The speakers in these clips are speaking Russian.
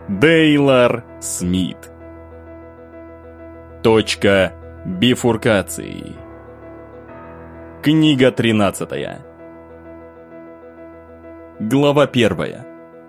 Дейлар Смит. Точка бифуркации. Книга 13. Глава 1.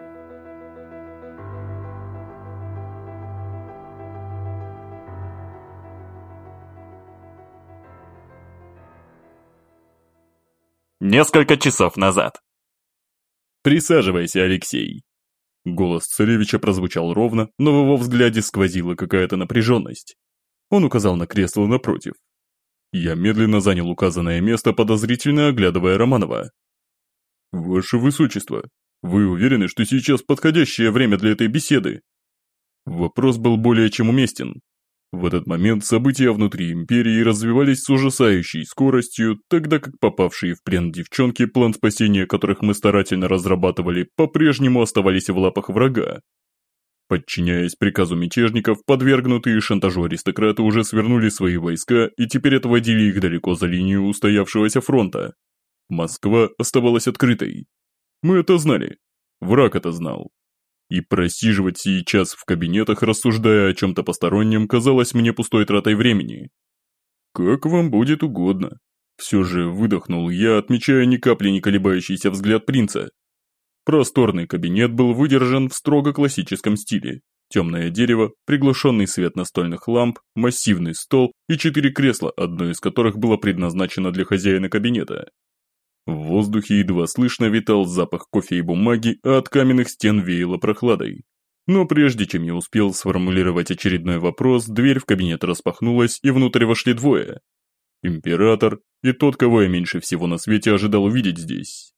Несколько часов назад. «Присаживайся, Алексей». Голос царевича прозвучал ровно, но в его взгляде сквозила какая-то напряженность. Он указал на кресло напротив. Я медленно занял указанное место, подозрительно оглядывая Романова. «Ваше Высочество, вы уверены, что сейчас подходящее время для этой беседы?» Вопрос был более чем уместен. В этот момент события внутри Империи развивались с ужасающей скоростью, тогда как попавшие в плен девчонки, план спасения которых мы старательно разрабатывали, по-прежнему оставались в лапах врага. Подчиняясь приказу мятежников, подвергнутые шантажу аристократы уже свернули свои войска и теперь отводили их далеко за линию устоявшегося фронта. Москва оставалась открытой. Мы это знали. Враг это знал. И просиживать сейчас в кабинетах, рассуждая о чем-то постороннем, казалось мне пустой тратой времени. «Как вам будет угодно», – все же выдохнул я, отмечая ни капли не колебающийся взгляд принца. Просторный кабинет был выдержан в строго классическом стиле. Темное дерево, приглушенный свет настольных ламп, массивный стол и 4 кресла, одно из которых было предназначено для хозяина кабинета. В воздухе едва слышно витал запах кофе и бумаги, а от каменных стен веяло прохладой. Но прежде чем я успел сформулировать очередной вопрос, дверь в кабинет распахнулась, и внутрь вошли двое. Император и тот, кого я меньше всего на свете ожидал увидеть здесь.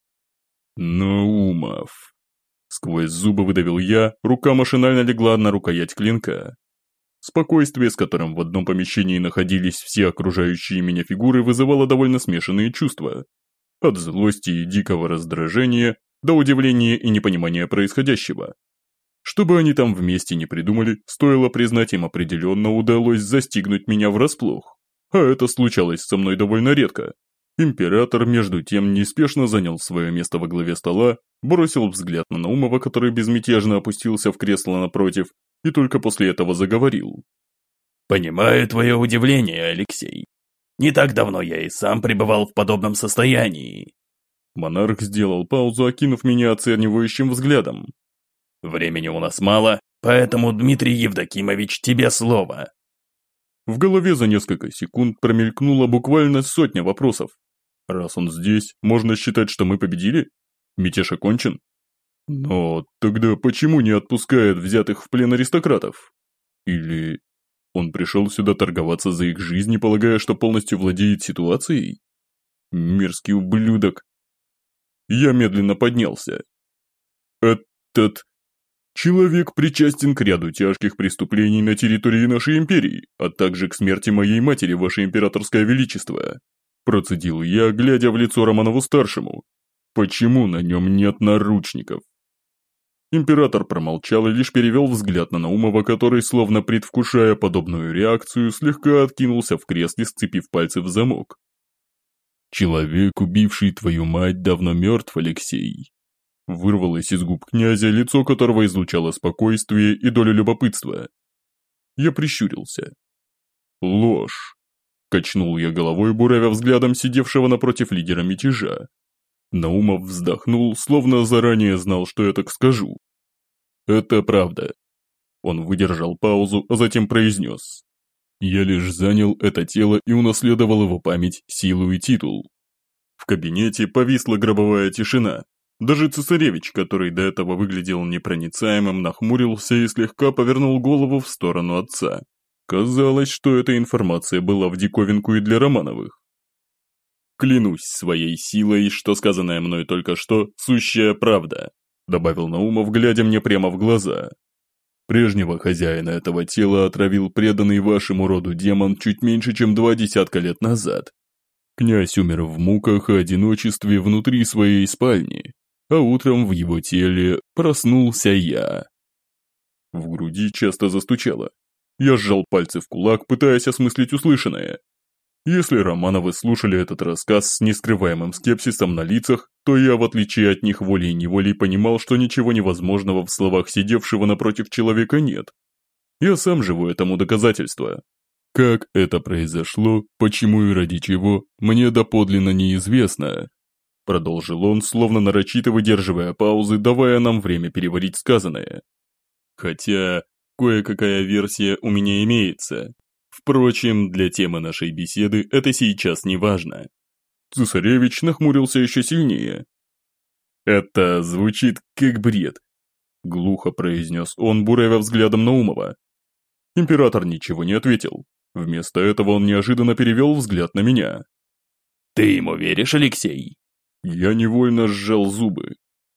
Наумов. Сквозь зубы выдавил я, рука машинально легла на рукоять клинка. Спокойствие, с которым в одном помещении находились все окружающие меня фигуры, вызывало довольно смешанные чувства. От злости и дикого раздражения до удивления и непонимания происходящего. Что бы они там вместе не придумали, стоило признать, им определенно удалось застигнуть меня врасплох. А это случалось со мной довольно редко. Император, между тем, неспешно занял свое место во главе стола, бросил взгляд на Наумова, который безмятежно опустился в кресло напротив, и только после этого заговорил. «Понимаю твое удивление, Алексей. Не так давно я и сам пребывал в подобном состоянии». Монарх сделал паузу, окинув меня оценивающим взглядом. «Времени у нас мало, поэтому, Дмитрий Евдокимович, тебе слово». В голове за несколько секунд промелькнула буквально сотня вопросов. Раз он здесь, можно считать, что мы победили? Мятеж окончен? Но тогда почему не отпускает взятых в плен аристократов? Или он пришел сюда торговаться за их жизни, полагая, что полностью владеет ситуацией? Мерзкий ублюдок. Я медленно поднялся. Этот человек причастен к ряду тяжких преступлений на территории нашей империи, а также к смерти моей матери, ваше императорское величество. Процедил я, глядя в лицо Романову-старшему. Почему на нем нет наручников? Император промолчал и лишь перевел взгляд на Наумова, который, словно предвкушая подобную реакцию, слегка откинулся в кресле, сцепив пальцы в замок. «Человек, убивший твою мать, давно мертв, Алексей». Вырвалось из губ князя, лицо которого излучало спокойствие и долю любопытства. Я прищурился. «Ложь!» – качнул я головой, буравя взглядом сидевшего напротив лидера мятежа. Наумов вздохнул, словно заранее знал, что я так скажу. «Это правда». Он выдержал паузу, а затем произнес. «Я лишь занял это тело и унаследовал его память, силу и титул». В кабинете повисла гробовая тишина. Даже цесаревич, который до этого выглядел непроницаемым, нахмурился и слегка повернул голову в сторону отца. Казалось, что эта информация была в диковинку и для Романовых. «Клянусь своей силой, что сказанное мной только что – сущая правда», – добавил Наумов, глядя мне прямо в глаза. «Прежнего хозяина этого тела отравил преданный вашему роду демон чуть меньше, чем 20 лет назад. Князь умер в муках и одиночестве внутри своей спальни, а утром в его теле проснулся я». В груди часто застучало. Я сжал пальцы в кулак, пытаясь осмыслить услышанное. Если Романовы слушали этот рассказ с нескрываемым скепсисом на лицах, то я, в отличие от них, волей-неволей понимал, что ничего невозможного в словах сидевшего напротив человека нет. Я сам живу этому доказательство. Как это произошло, почему и ради чего, мне доподлинно неизвестно. Продолжил он, словно нарочито выдерживая паузы, давая нам время переварить сказанное. Хотя, кое-какая версия у меня имеется. Впрочем, для темы нашей беседы это сейчас не важно. Цесаревич нахмурился еще сильнее. «Это звучит как бред», – глухо произнес он, буравя взглядом Наумова. Император ничего не ответил. Вместо этого он неожиданно перевел взгляд на меня. «Ты ему веришь, Алексей?» Я невольно сжал зубы.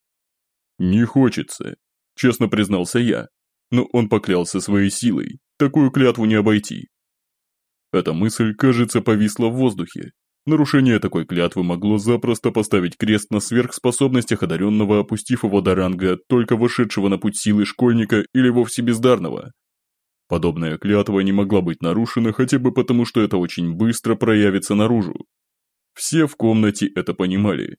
«Не хочется», – честно признался я, но он поклялся своей силой, такую клятву не обойти. Эта мысль, кажется, повисла в воздухе. Нарушение такой клятвы могло запросто поставить крест на сверхспособностях одаренного, опустив его до ранга только вошедшего на путь силы школьника или вовсе бездарного. Подобная клятва не могла быть нарушена хотя бы потому, что это очень быстро проявится наружу. Все в комнате это понимали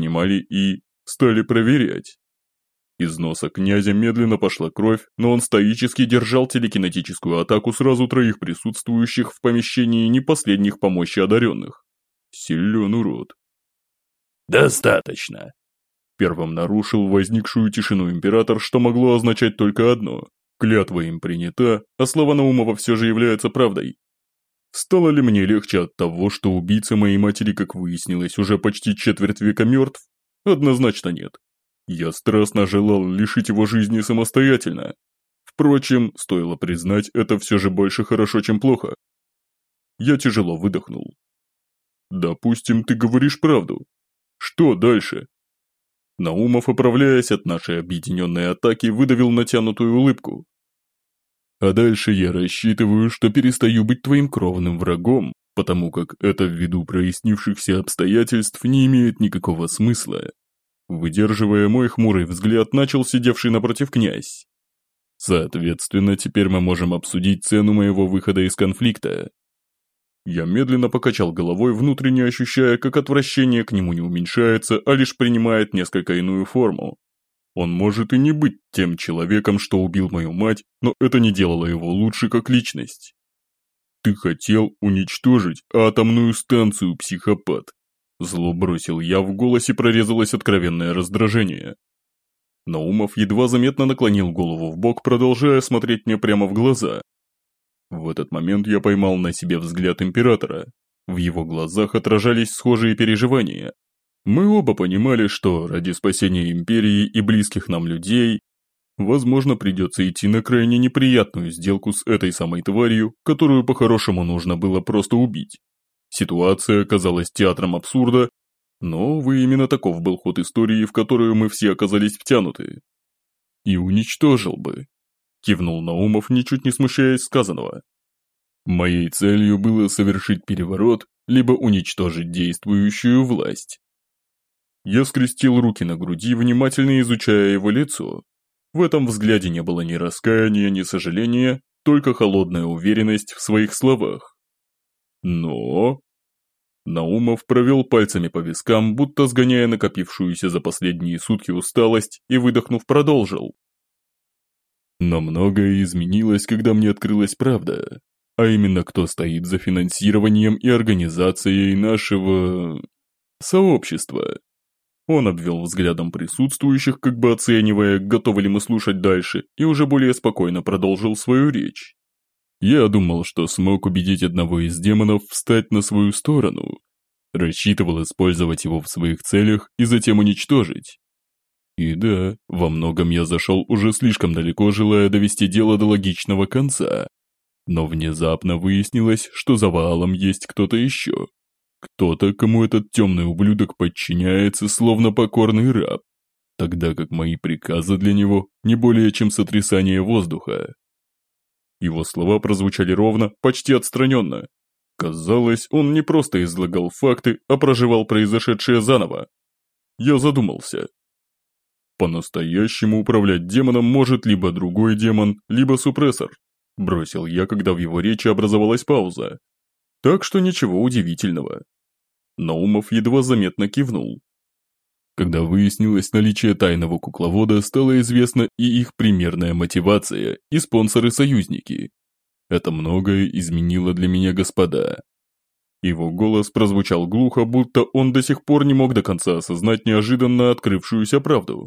и стали проверять. Из носа князя медленно пошла кровь, но он стоически держал телекинетическую атаку сразу троих присутствующих в помещении не последних по мощи одаренных. Силен урод. «Достаточно!» Первым нарушил возникшую тишину император, что могло означать только одно. Клятва им принята, а слова Наумова все же являются правдой. Стало ли мне легче от того, что убийца моей матери, как выяснилось, уже почти четверть века мертв? Однозначно нет. Я страстно желал лишить его жизни самостоятельно. Впрочем, стоило признать, это все же больше хорошо, чем плохо. Я тяжело выдохнул. Допустим, ты говоришь правду. Что дальше? Наумов, оправляясь от нашей объединенной атаки, выдавил натянутую улыбку. А дальше я рассчитываю, что перестаю быть твоим кровным врагом, потому как это ввиду прояснившихся обстоятельств не имеет никакого смысла. Выдерживая мой хмурый взгляд, начал сидевший напротив князь. Соответственно, теперь мы можем обсудить цену моего выхода из конфликта. Я медленно покачал головой, внутренне ощущая, как отвращение к нему не уменьшается, а лишь принимает несколько иную форму. Он может и не быть тем человеком, что убил мою мать, но это не делало его лучше как личность. Ты хотел уничтожить атомную станцию, психопат. Зло бросил я, в голосе прорезалось откровенное раздражение. Наумов едва заметно наклонил голову вбок, продолжая смотреть мне прямо в глаза. В этот момент я поймал на себе взгляд императора. В его глазах отражались схожие переживания. Мы оба понимали, что ради спасения империи и близких нам людей, возможно, придется идти на крайне неприятную сделку с этой самой тварью, которую по-хорошему нужно было просто убить. Ситуация оказалась театром абсурда, но, увы, именно таков был ход истории, в которую мы все оказались втянуты. И уничтожил бы. Кивнул Наумов, ничуть не смущаясь сказанного. Моей целью было совершить переворот, либо уничтожить действующую власть. Я скрестил руки на груди, внимательно изучая его лицо. В этом взгляде не было ни раскаяния, ни сожаления, только холодная уверенность в своих словах. Но... Наумов провел пальцами по вискам, будто сгоняя накопившуюся за последние сутки усталость, и, выдохнув, продолжил. Но многое изменилось, когда мне открылась правда, а именно кто стоит за финансированием и организацией нашего... сообщества. Он обвел взглядом присутствующих, как бы оценивая, готовы ли мы слушать дальше, и уже более спокойно продолжил свою речь. Я думал, что смог убедить одного из демонов встать на свою сторону, рассчитывал использовать его в своих целях и затем уничтожить. И да, во многом я зашел уже слишком далеко, желая довести дело до логичного конца. Но внезапно выяснилось, что за Ваалом есть кто-то еще. Кто-то, кому этот темный ублюдок подчиняется, словно покорный раб, тогда как мои приказы для него не более чем сотрясание воздуха. Его слова прозвучали ровно, почти отстраненно. Казалось, он не просто излагал факты, а проживал произошедшее заново. Я задумался. По-настоящему управлять демоном может либо другой демон, либо супрессор, бросил я, когда в его речи образовалась пауза. Так что ничего удивительного. Наумов едва заметно кивнул. Когда выяснилось наличие тайного кукловода, стало известно и их примерная мотивация, и спонсоры-союзники. Это многое изменило для меня, господа. Его голос прозвучал глухо, будто он до сих пор не мог до конца осознать неожиданно открывшуюся правду.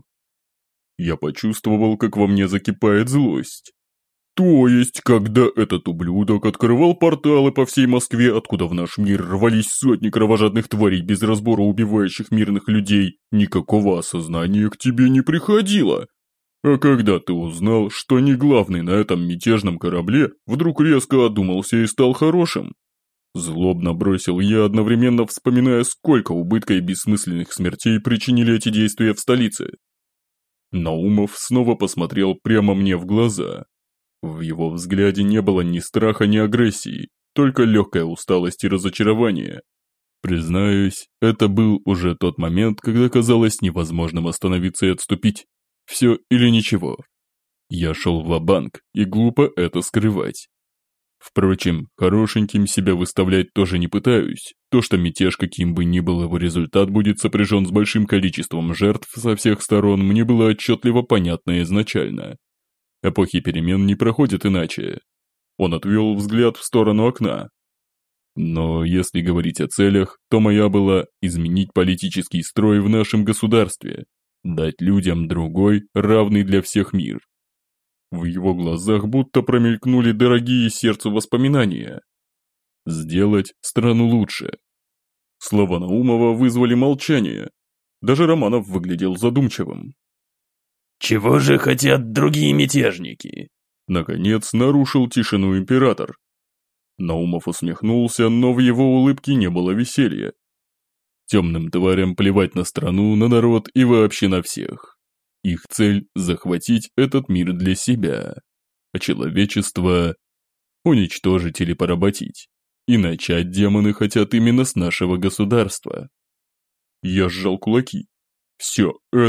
Я почувствовал, как во мне закипает злость. То есть, когда этот ублюдок открывал порталы по всей Москве, откуда в наш мир рвались сотни кровожадных тварей без разбора убивающих мирных людей, никакого осознания к тебе не приходило. А когда ты узнал, что не главный на этом мятежном корабле, вдруг резко одумался и стал хорошим? Злобно бросил я, одновременно вспоминая, сколько убытка и бессмысленных смертей причинили эти действия в столице. Наумов снова посмотрел прямо мне в глаза. В его взгляде не было ни страха, ни агрессии, только легкая усталость и разочарование. Признаюсь, это был уже тот момент, когда казалось невозможным остановиться и отступить. Все или ничего. Я шел ва-банк, и глупо это скрывать. Впрочем, хорошеньким себя выставлять тоже не пытаюсь. То, что мятеж, каким бы ни был его результат, будет сопряжен с большим количеством жертв со всех сторон, мне было отчетливо понятно изначально. Эпохи перемен не проходят иначе. Он отвел взгляд в сторону окна. Но если говорить о целях, то моя была изменить политический строй в нашем государстве, дать людям другой, равный для всех мир. В его глазах будто промелькнули дорогие сердцу воспоминания. Сделать страну лучше. Слова Наумова вызвали молчание. Даже Романов выглядел задумчивым. «Чего же хотят другие мятежники?» Наконец нарушил тишину император. Наумов усмехнулся, но в его улыбке не было веселья. Темным тварям плевать на страну, на народ и вообще на всех. Их цель – захватить этот мир для себя, а человечество – уничтожить или поработить. И начать демоны хотят именно с нашего государства. Я сжал кулаки. Все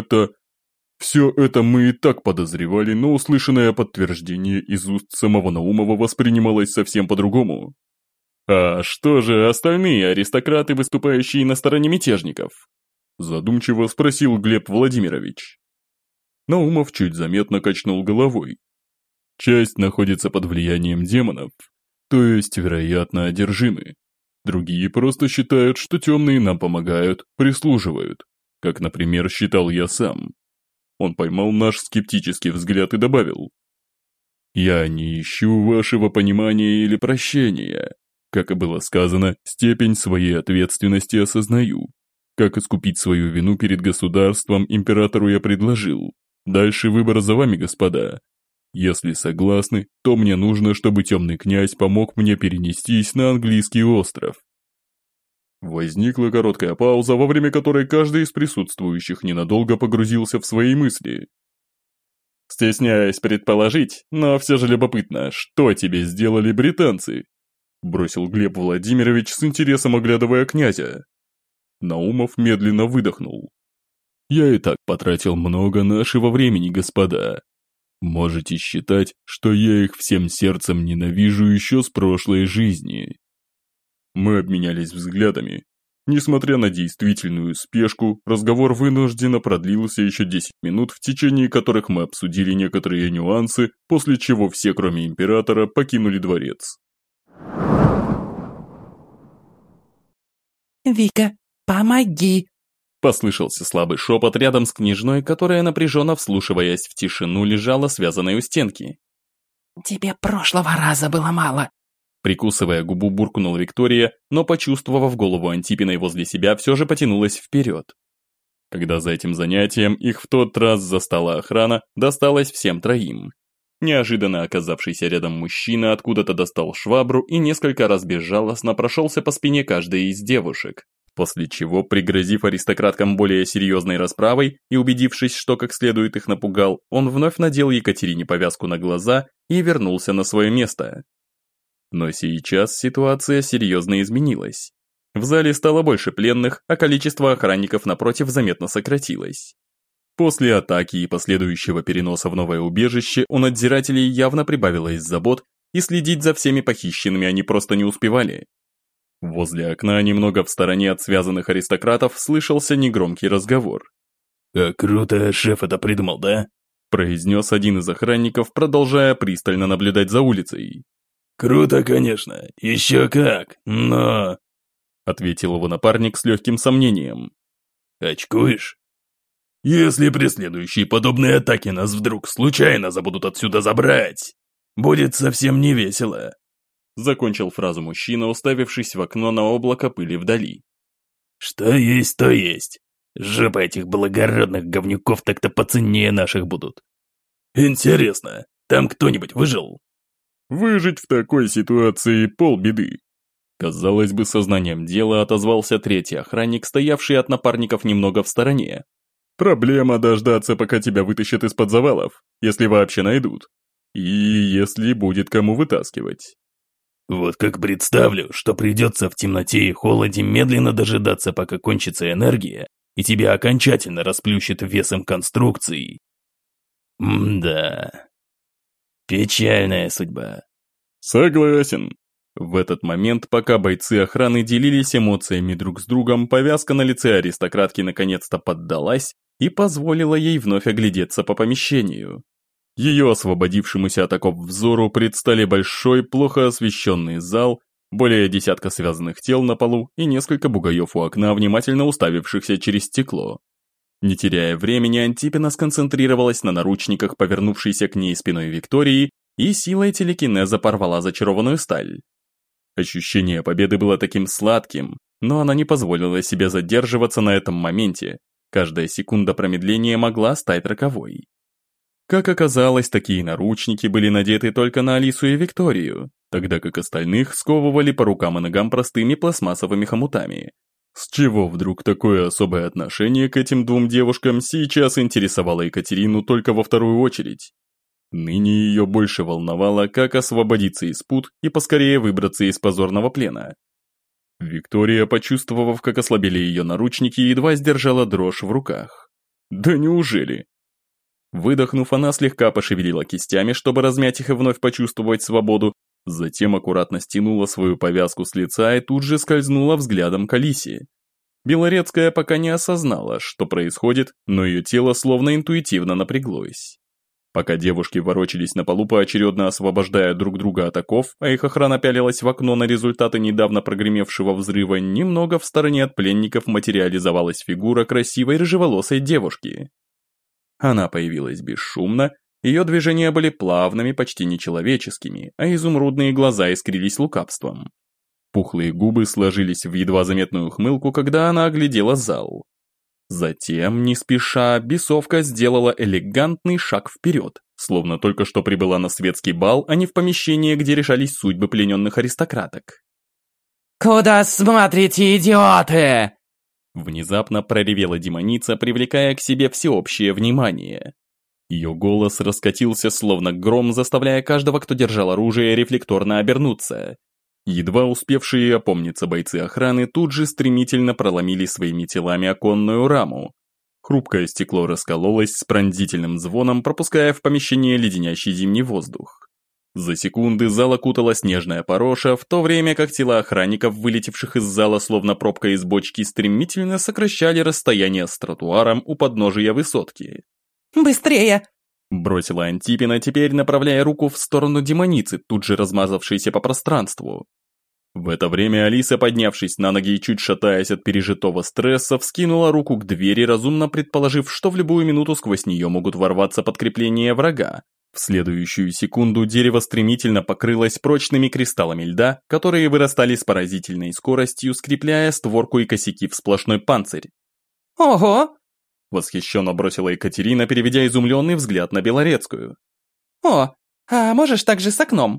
это мы и так подозревали, но услышанное подтверждение из уст самого Наумова воспринималось совсем по-другому. «А что же остальные аристократы, выступающие на стороне мятежников?» Задумчиво спросил Глеб Владимирович. Наумов чуть заметно качнул головой. Часть находится под влиянием демонов, то есть, вероятно, одержимы. Другие просто считают, что темные нам помогают, прислуживают, как, например, считал я сам. Он поймал наш скептический взгляд и добавил. «Я не ищу вашего понимания или прощения. Как и было сказано, степень своей ответственности осознаю. Как искупить свою вину перед государством императору я предложил. Дальше выбор за вами, господа. Если согласны, то мне нужно, чтобы темный князь помог мне перенестись на английский остров». Возникла короткая пауза, во время которой каждый из присутствующих ненадолго погрузился в свои мысли. «Стесняюсь предположить, но все же любопытно, что тебе сделали британцы?» Бросил Глеб Владимирович с интересом, оглядывая князя. Наумов медленно выдохнул. «Я и так потратил много нашего времени, господа. Можете считать, что я их всем сердцем ненавижу еще с прошлой жизни». Мы обменялись взглядами. Несмотря на действительную спешку, разговор вынужденно продлился еще 10 минут, в течение которых мы обсудили некоторые нюансы, после чего все, кроме императора, покинули дворец. «Вика, помоги!» Послышался слабый шепот рядом с княжной, которая, напряженно вслушиваясь в тишину, лежала связанной у стенки. «Тебе прошлого раза было мало!» Прикусывая губу, буркнула Виктория, но, почувствовав голову Антипиной возле себя, все же потянулась вперед. Когда за этим занятием их в тот раз застала охрана, досталось всем троим. Неожиданно оказавшийся рядом мужчина откуда-то достал швабру и несколько раз безжалостно прошелся по спине каждой из девушек, после чего, пригрозив аристократкам более серьезной расправой и убедившись, что как следует их напугал, он вновь надел Екатерине повязку на глаза и вернулся на свое место. Но сейчас ситуация серьезно изменилась. В зале стало больше пленных, а количество охранников напротив заметно сократилось. После атаки и последующего переноса в новое убежище у надзирателей явно прибавилось забот, и следить за всеми похищенными они просто не успевали. Возле окна, немного в стороне от связанных аристократов, слышался негромкий разговор. Круто шеф это придумал, да?» произнес один из охранников, продолжая пристально наблюдать за улицей. «Круто, конечно, еще как, но...» ответил его напарник с легким сомнением. «Очкуешь? Если при следующей подобной атаке нас вдруг случайно забудут отсюда забрать, будет совсем не весело». Закончил фразу мужчина, уставившись в окно на облако пыли вдали. «Что есть, то есть. Жопа этих благородных говнюков так-то поценнее наших будут. Интересно, там кто-нибудь выжил?» Выжить в такой ситуации полбеды. Казалось бы, сознанием дела отозвался третий охранник, стоявший от напарников немного в стороне. Проблема дождаться, пока тебя вытащат из-под завалов, если вообще найдут. И если будет кому вытаскивать. Вот как представлю, что придется в темноте и холоде медленно дожидаться, пока кончится энергия, и тебя окончательно расплющит весом конструкции. Да. Печальная судьба. Согласен. В этот момент, пока бойцы охраны делились эмоциями друг с другом, повязка на лице аристократки наконец-то поддалась и позволила ей вновь оглядеться по помещению. Ее освободившемуся от оков взору предстали большой, плохо освещенный зал, более десятка связанных тел на полу и несколько бугаев у окна, внимательно уставившихся через стекло. Не теряя времени, Антипина сконцентрировалась на наручниках, повернувшейся к ней спиной Виктории, и силой телекинеза порвала зачарованную сталь. Ощущение победы было таким сладким, но она не позволила себе задерживаться на этом моменте. Каждая секунда промедления могла стать роковой. Как оказалось, такие наручники были надеты только на Алису и Викторию, тогда как остальных сковывали по рукам и ногам простыми пластмассовыми хомутами. С чего вдруг такое особое отношение к этим двум девушкам сейчас интересовало Екатерину только во вторую очередь? Ныне ее больше волновало, как освободиться из пут и поскорее выбраться из позорного плена. Виктория, почувствовав, как ослабели ее наручники, едва сдержала дрожь в руках. Да неужели? Выдохнув, она слегка пошевелила кистями, чтобы размять их и вновь почувствовать свободу, затем аккуратно стянула свою повязку с лица и тут же скользнула взглядом к Алисе. Белорецкая пока не осознала, что происходит, но ее тело словно интуитивно напряглось. Пока девушки ворочались на полу, поочередно освобождая друг друга от оков, а их охрана пялилась в окно на результаты недавно прогремевшего взрыва, немного в стороне от пленников материализовалась фигура красивой рыжеволосой девушки. Она появилась бесшумно, ее движения были плавными, почти нечеловеческими, а изумрудные глаза искрились лукавством. Пухлые губы сложились в едва заметную ухмылку, когда она оглядела зал. Затем, не спеша, бесовка сделала элегантный шаг вперед, словно только что прибыла на светский бал, а не в помещение, где решались судьбы плененных аристократок. «Куда смотрите, идиоты?» Внезапно проревела демоница, привлекая к себе всеобщее внимание. Ее голос раскатился словно гром, заставляя каждого, кто держал оружие, рефлекторно обернуться. Едва успевшие опомниться бойцы охраны тут же стремительно проломили своими телами оконную раму. Хрупкое стекло раскололось с пронзительным звоном, пропуская в помещение леденящий зимний воздух. За секунды зал окутала снежная пороша, в то время как тела охранников, вылетевших из зала словно пробка из бочки, стремительно сокращали расстояние с тротуаром у подножия высотки. «Быстрее!» бросила Антипина, теперь направляя руку в сторону демоницы, тут же размазавшейся по пространству. В это время Алиса, поднявшись на ноги и чуть шатаясь от пережитого стресса, вскинула руку к двери, разумно предположив, что в любую минуту сквозь нее могут ворваться подкрепления врага. В следующую секунду дерево стремительно покрылось прочными кристаллами льда, которые вырастали с поразительной скоростью, скрепляя створку и косяки в сплошной панцирь. «Ого!» Восхищенно бросила Екатерина, переведя изумленный взгляд на Белорецкую. «О, а можешь также с окном?»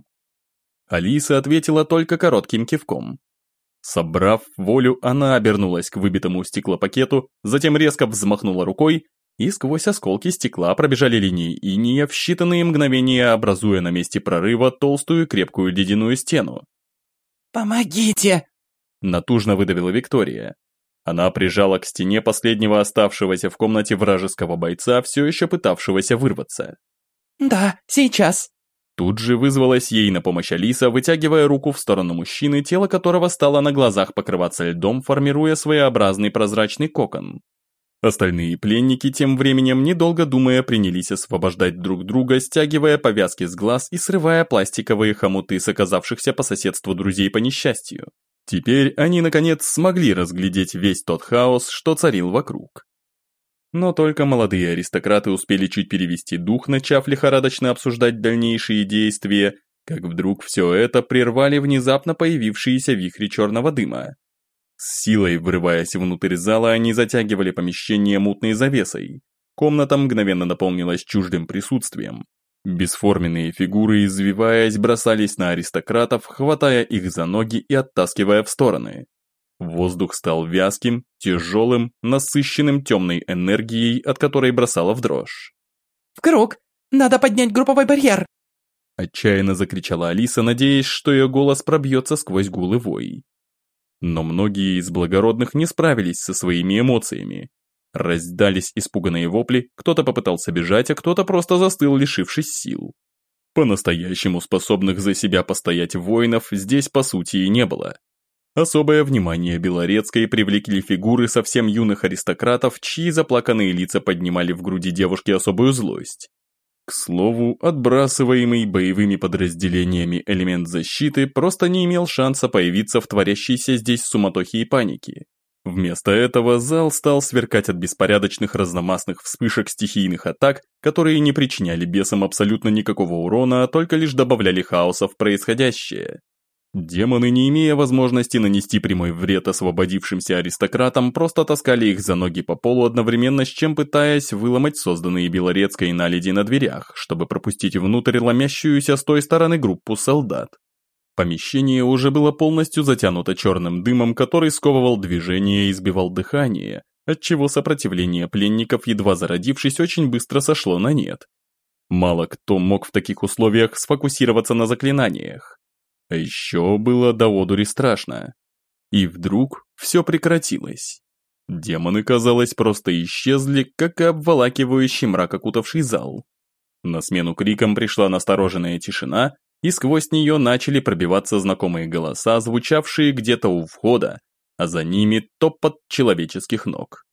Алиса ответила только коротким кивком. Собрав волю, она обернулась к выбитому стеклопакету, затем резко взмахнула рукой, и сквозь осколки стекла пробежали линии инея в считанные мгновения, образуя на месте прорыва толстую крепкую ледяную стену. «Помогите!» Натужно выдавила Виктория. Она прижала к стене последнего оставшегося в комнате вражеского бойца, все еще пытавшегося вырваться. «Да, сейчас!» Тут же вызвалась ей на помощь Алиса, вытягивая руку в сторону мужчины, тело которого стало на глазах покрываться льдом, формируя своеобразный прозрачный кокон. Остальные пленники тем временем, недолго думая, принялись освобождать друг друга, стягивая повязки с глаз и срывая пластиковые хомуты с оказавшихся по соседству друзей по несчастью. Теперь они, наконец, смогли разглядеть весь тот хаос, что царил вокруг. Но только молодые аристократы успели чуть перевести дух, начав лихорадочно обсуждать дальнейшие действия, как вдруг все это прервали внезапно появившиеся вихри черного дыма. С силой врываясь внутрь зала, они затягивали помещение мутной завесой. Комната мгновенно наполнилась чуждым присутствием. Бесформенные фигуры, извиваясь, бросались на аристократов, хватая их за ноги и оттаскивая в стороны. Воздух стал вязким, тяжелым, насыщенным темной энергией, от которой бросало в дрожь. «В круг! Надо поднять групповой барьер!» Отчаянно закричала Алиса, надеясь, что ее голос пробьется сквозь гул и вой. Но многие из благородных не справились со своими эмоциями. Раздались испуганные вопли, кто-то попытался бежать, а кто-то просто застыл, лишившись сил. По-настоящему способных за себя постоять воинов здесь по сути и не было. Особое внимание Белорецкой привлекли фигуры совсем юных аристократов, чьи заплаканные лица поднимали в груди девушки особую злость. К слову, отбрасываемый боевыми подразделениями элемент защиты просто не имел шанса появиться в творящейся здесь суматохе и панике. Вместо этого зал стал сверкать от беспорядочных разномастных вспышек стихийных атак, которые не причиняли бесам абсолютно никакого урона, а только лишь добавляли хаоса в происходящее. Демоны, не имея возможности нанести прямой вред освободившимся аристократам, просто таскали их за ноги по полу, одновременно с чем пытаясь выломать созданные Белорецкой наледи на дверях, чтобы пропустить внутрь ломящуюся с той стороны группу солдат. Помещение уже было полностью затянуто черным дымом, который сковывал движение и сбивал дыхание, отчего сопротивление пленников, едва зародившись, очень быстро сошло на нет. Мало кто мог в таких условиях сфокусироваться на заклинаниях. А еще было до одури страшно. И вдруг все прекратилось. Демоны, казалось, просто исчезли, как и обволакивающий мрак окутавший зал. На смену крикам пришла настороженная тишина, и сквозь нее начали пробиваться знакомые голоса, звучавшие где-то у входа, а за ними топот человеческих ног.